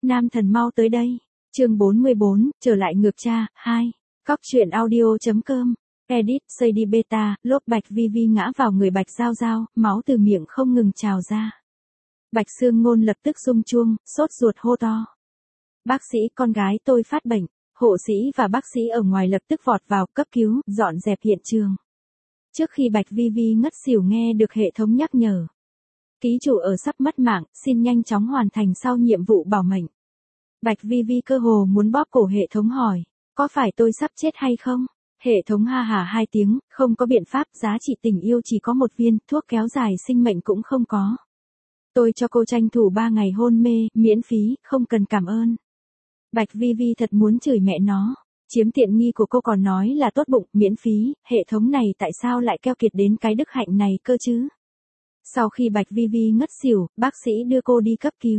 Nam thần mau tới đây. Chương 44, trở lại ngược cha, 2. Cóc truyện audio.com. Edit, CD Beta, lốp Bạch Vi Vi ngã vào người Bạch Giao Giao, máu từ miệng không ngừng trào ra. Bạch Sương Ngôn lập tức rung chuông, sốt ruột hô to. Bác sĩ, con gái tôi phát bệnh. Hộ sĩ và bác sĩ ở ngoài lập tức vọt vào cấp cứu, dọn dẹp hiện trường. Trước khi Bạch Vi Vi ngất xỉu nghe được hệ thống nhắc nhở. Ký chủ ở sắp mất mạng, xin nhanh chóng hoàn thành sau nhiệm vụ bảo mệnh. Bạch Vi Vi cơ hồ muốn bóp cổ hệ thống hỏi, có phải tôi sắp chết hay không? Hệ thống ha hả 2 tiếng, không có biện pháp, giá trị tình yêu chỉ có 1 viên, thuốc kéo dài sinh mệnh cũng không có. Tôi cho cô tranh thủ 3 ngày hôn mê, miễn phí, không cần cảm ơn. Bạch Vi Vi thật muốn chửi mẹ nó. Chiếm tiện nghi của cô còn nói là tốt bụng, miễn phí, hệ thống này tại sao lại keo kiệt đến cái đức hạnh này cơ chứ? Sau khi Bạch Vi Vi ngất xỉu, bác sĩ đưa cô đi cấp cứu.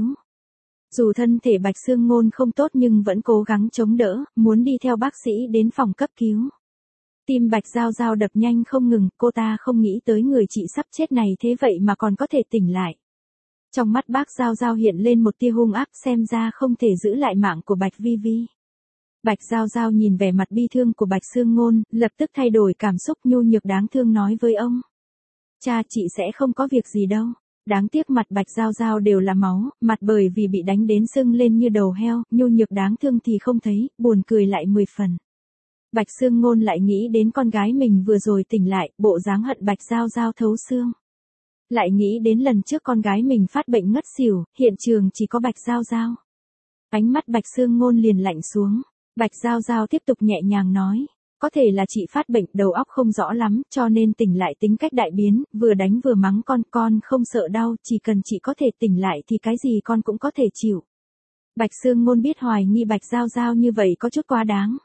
Dù thân thể Bạch Sương Ngôn không tốt nhưng vẫn cố gắng chống đỡ, muốn đi theo bác sĩ đến phòng cấp cứu. Tim Bạch Giao Giao đập nhanh không ngừng, cô ta không nghĩ tới người chị sắp chết này thế vậy mà còn có thể tỉnh lại. Trong mắt bác Giao Giao hiện lên một tia hung ác, xem ra không thể giữ lại mạng của Bạch Vi Vi. Bạch Giao Giao nhìn vẻ mặt bi thương của Bạch Sương Ngôn, lập tức thay đổi cảm xúc nhu nhược đáng thương nói với ông. Cha, chị sẽ không có việc gì đâu. Đáng tiếc mặt Bạch Giao Giao đều là máu, mặt bởi vì bị đánh đến sưng lên như đầu heo, nhu nhược đáng thương thì không thấy, buồn cười lại 10 phần. Bạch Sương Ngôn lại nghĩ đến con gái mình vừa rồi tỉnh lại, bộ dáng hận Bạch Giao Giao thấu xương. Lại nghĩ đến lần trước con gái mình phát bệnh ngất xỉu, hiện trường chỉ có Bạch Giao Giao. Ánh mắt Bạch Sương Ngôn liền lạnh xuống. Bạch Giao Giao tiếp tục nhẹ nhàng nói. Có thể là chị phát bệnh, đầu óc không rõ lắm, cho nên tỉnh lại tính cách đại biến, vừa đánh vừa mắng con không sợ đau, chỉ cần chị có thể tỉnh lại thì cái gì con cũng có thể chịu. Bạch Sương Ngôn biết hoài nghi Bạch Giao Giao như vậy có chút quá đáng.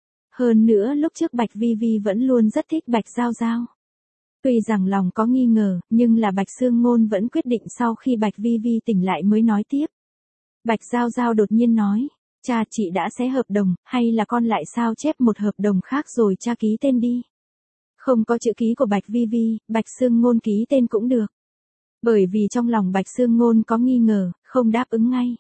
Hơn nữa lúc trước Bạch Vi Vi vẫn luôn rất thích Bạch Giao Giao. Tuy rằng lòng có nghi ngờ, nhưng là Bạch Sương Ngôn vẫn quyết định sau khi Bạch Vi Vi tỉnh lại mới nói tiếp. Bạch Giao Giao đột nhiên nói. Cha, chị đã xé hợp đồng, hay là con lại sao chép một hợp đồng khác rồi cha ký tên đi. Không có chữ ký của Bạch Vi Vi, Bạch Sương Ngôn ký tên cũng được. Bởi vì trong lòng Bạch Sương Ngôn có nghi ngờ, không đáp ứng ngay.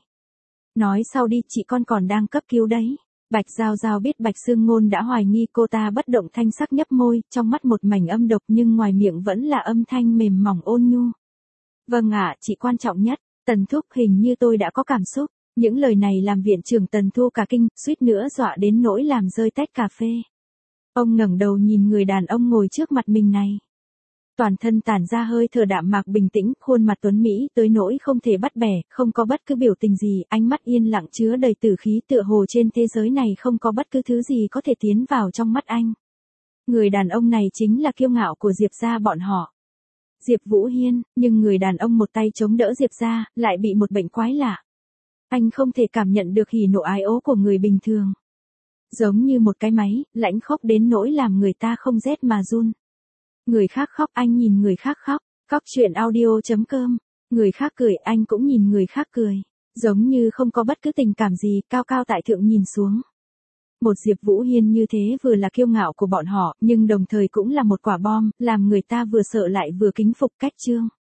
Nói sau đi, chị con còn đang cấp cứu đấy. Bạch Giao Giao biết Bạch Sương Ngôn đã hoài nghi, cô ta bất động thanh sắc nhấp môi, trong mắt một mảnh âm độc nhưng ngoài miệng vẫn là âm thanh mềm mỏng ôn nhu. Vâng ạ, chị quan trọng nhất, Tần thúc, hình như tôi đã có cảm xúc. Những lời này làm viện trưởng Tần Thu cả kinh, suýt nữa dọa đến nỗi làm rơi tách cà phê. Ông ngẩng đầu nhìn người đàn ông ngồi trước mặt mình này. Toàn thân tản ra hơi thở đạm mạc bình tĩnh, khuôn mặt tuấn mỹ tới nỗi không thể bắt bẻ, không có bất cứ biểu tình gì, ánh mắt yên lặng chứa đầy tử khí, tựa hồ trên thế giới này không có bất cứ thứ gì có thể tiến vào trong mắt anh. Người đàn ông này chính là kiêu ngạo của Diệp gia bọn họ. Diệp Vũ Hiên, nhưng người đàn ông một tay chống đỡ Diệp gia, lại bị một bệnh quái lạ. Anh không thể cảm nhận được hỉ nộ ái ố của người bình thường. Giống như một cái máy, lãnh khốc đến nỗi làm người ta không rét mà run. Người khác khóc anh nhìn người khác khóc. Cóc truyện audio.com. Người khác cười anh cũng nhìn người khác cười. Giống như không có bất cứ tình cảm gì, cao cao tại thượng nhìn xuống. Một Diệp Vũ Hiên như thế vừa là kiêu ngạo của bọn họ, nhưng đồng thời cũng là một quả bom, làm người ta vừa sợ lại vừa kính phục. Cách chương